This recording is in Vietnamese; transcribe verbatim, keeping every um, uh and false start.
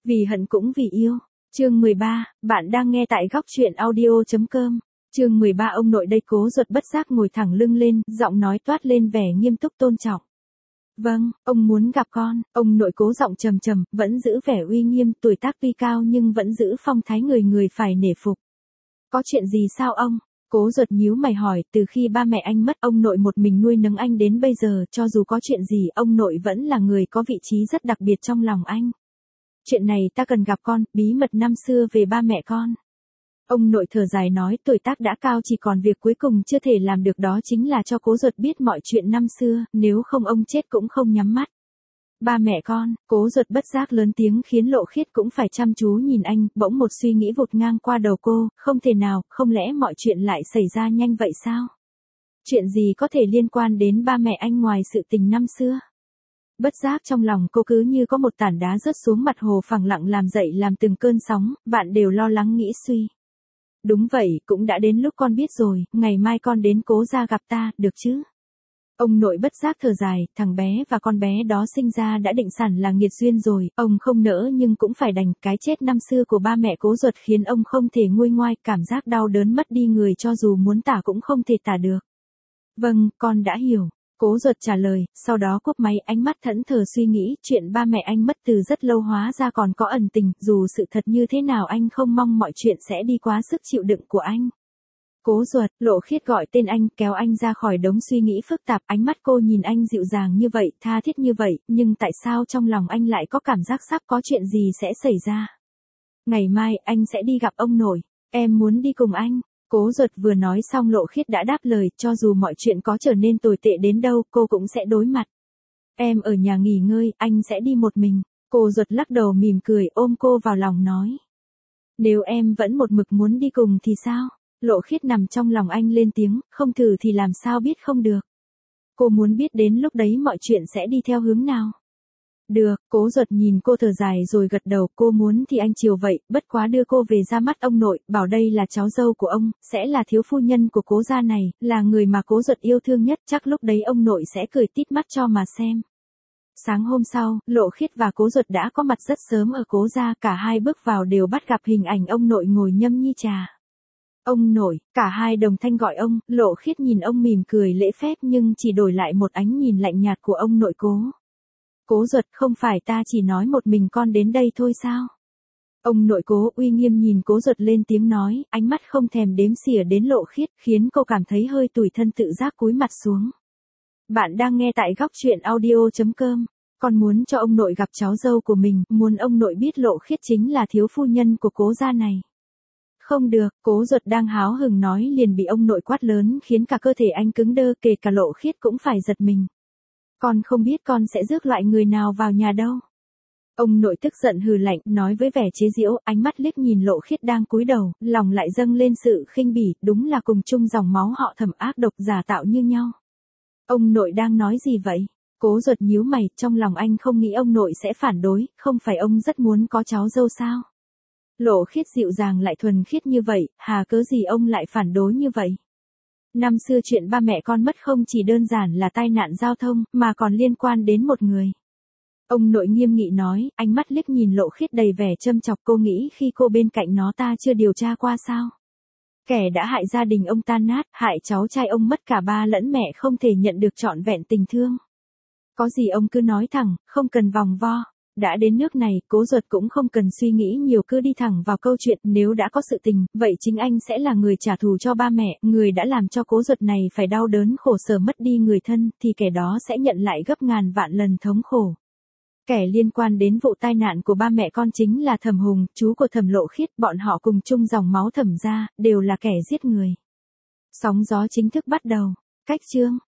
Vì hận cũng vì yêu. Chương mười ba, bạn đang nghe tại góc truyện audio chấm com. Chương mười ba ông nội đây Cố Duật bất giác ngồi thẳng lưng lên, giọng nói toát lên vẻ nghiêm túc tôn trọng. Vâng, ông muốn gặp con, ông nội Cố giọng trầm trầm, vẫn giữ vẻ uy nghiêm, tuổi tác tuy cao nhưng vẫn giữ phong thái người người phải nể phục. Có chuyện gì sao ông? Cố Duật nhíu mày hỏi, từ khi ba mẹ anh mất ông nội một mình nuôi nấng anh đến bây giờ, cho dù có chuyện gì ông nội vẫn là người có vị trí rất đặc biệt trong lòng anh. Chuyện này ta cần gặp con, bí mật năm xưa về ba mẹ con. Ông nội thở dài nói, tuổi tác đã cao chỉ còn việc cuối cùng chưa thể làm được đó chính là cho Cố Duật biết mọi chuyện năm xưa, nếu không ông chết cũng không nhắm mắt. Ba mẹ con, Cố Duật bất giác lớn tiếng khiến Lộ Khiết cũng phải chăm chú nhìn anh, bỗng một suy nghĩ vụt ngang qua đầu cô, không thể nào, không lẽ mọi chuyện lại xảy ra nhanh vậy sao? Chuyện gì có thể liên quan đến ba mẹ anh ngoài sự tình năm xưa? Bất giác trong lòng cô cứ như có một tảng đá rớt xuống mặt hồ phẳng lặng làm dậy làm từng cơn sóng, bạn đều lo lắng nghĩ suy. Đúng vậy, cũng đã đến lúc con biết rồi, ngày mai con đến Cố gia gặp ta, được chứ? Ông nội bất giác thở dài, thằng bé và con bé đó sinh ra đã định sẵn là nghiệt duyên rồi, ông không nỡ nhưng cũng phải đành, cái chết năm xưa của ba mẹ Cố Duật khiến ông không thể nguôi ngoai, cảm giác đau đớn mất đi người cho dù muốn tả cũng không thể tả được. Vâng, con đã hiểu. Cố Duật trả lời, sau đó cúp máy, ánh mắt thẫn thờ suy nghĩ, chuyện ba mẹ anh mất từ rất lâu hóa ra còn có ẩn tình, dù sự thật như thế nào anh không mong mọi chuyện sẽ đi quá sức chịu đựng của anh. Cố Duật, Lộ Khiết gọi tên anh, kéo anh ra khỏi đống suy nghĩ phức tạp, ánh mắt cô nhìn anh dịu dàng như vậy, tha thiết như vậy, nhưng tại sao trong lòng anh lại có cảm giác sắp có chuyện gì sẽ xảy ra? Ngày mai, anh sẽ đi gặp ông nội, em muốn đi cùng anh. Cố Duật vừa nói xong Lộ Khiết đã đáp lời, cho dù mọi chuyện có trở nên tồi tệ đến đâu, cô cũng sẽ đối mặt. Em ở nhà nghỉ ngơi, anh sẽ đi một mình. Cô Duật lắc đầu mỉm cười, ôm cô vào lòng nói. Nếu em vẫn một mực muốn đi cùng thì sao? Lộ Khiết nằm trong lòng anh lên tiếng, không thử thì làm sao biết không được. Cô muốn biết đến lúc đấy mọi chuyện sẽ đi theo hướng nào. Được, Cố Duật nhìn cô thở dài rồi gật đầu, cô muốn thì anh chiều vậy, bất quá đưa cô về ra mắt ông nội, bảo đây là cháu dâu của ông, sẽ là thiếu phu nhân của Cố gia này, là người mà Cố Duật yêu thương nhất, chắc lúc đấy ông nội sẽ cười tít mắt cho mà xem. Sáng hôm sau, Lộ Khiết và Cố Duật đã có mặt rất sớm ở Cố gia, cả hai bước vào đều bắt gặp hình ảnh ông nội ngồi nhâm nhi trà. Ông nội, cả hai đồng thanh gọi ông, Lộ Khiết nhìn ông mỉm cười lễ phép nhưng chỉ đổi lại một ánh nhìn lạnh nhạt của ông nội Cố. Cố Duật, không phải ta chỉ nói một mình con đến đây thôi sao? Ông nội Cố uy nghiêm nhìn Cố Duật lên tiếng nói, ánh mắt không thèm đếm xỉa đến Lộ Khiết, khiến cô cảm thấy hơi tủi thân tự giác cúi mặt xuống. Bạn đang nghe tại góc truyện audio chấm com. Con muốn cho ông nội gặp cháu dâu của mình, muốn ông nội biết Lộ Khiết chính là thiếu phu nhân của Cố gia này. Không được, Cố Duật đang háo hừng nói liền bị ông nội quát lớn khiến cả cơ thể anh cứng đơ, kể cả Lộ Khiết cũng phải giật mình. Con không biết con sẽ rước loại người nào vào nhà đâu. Ông nội tức giận hừ lạnh, nói với vẻ chế giễu, ánh mắt liếc nhìn Lộ Khiết đang cúi đầu, lòng lại dâng lên sự khinh bỉ, đúng là cùng chung dòng máu họ thầm ác độc giả tạo như nhau. Ông nội đang nói gì vậy? Cố Duật nhíu mày, trong lòng anh không nghĩ ông nội sẽ phản đối, không phải ông rất muốn có cháu dâu sao? Lộ Khiết dịu dàng lại thuần khiết như vậy, hà cớ gì ông lại phản đối như vậy? Năm xưa chuyện ba mẹ con mất không chỉ đơn giản là tai nạn giao thông, mà còn liên quan đến một người. Ông nội nghiêm nghị nói, ánh mắt liếc nhìn Lộ Khiết đầy vẻ châm chọc, cô nghĩ khi cô bên cạnh nó ta chưa điều tra qua sao? Kẻ đã hại gia đình ông tan nát, hại cháu trai ông mất cả ba lẫn mẹ không thể nhận được trọn vẹn tình thương. Có gì ông cứ nói thẳng, không cần vòng vo. Đã đến nước này, Cố Duật cũng không cần suy nghĩ nhiều, cứ đi thẳng vào câu chuyện, nếu đã có sự tình, vậy chính anh sẽ là người trả thù cho ba mẹ, người đã làm cho Cố Duật này phải đau đớn khổ sở mất đi người thân, thì kẻ đó sẽ nhận lại gấp ngàn vạn lần thống khổ. Kẻ liên quan đến vụ tai nạn của ba mẹ con chính là Thẩm Hùng, chú của Thẩm Lộ Khiết, bọn họ cùng chung dòng máu Thẩm gia, đều là kẻ giết người. Sóng gió chính thức bắt đầu. Cách chương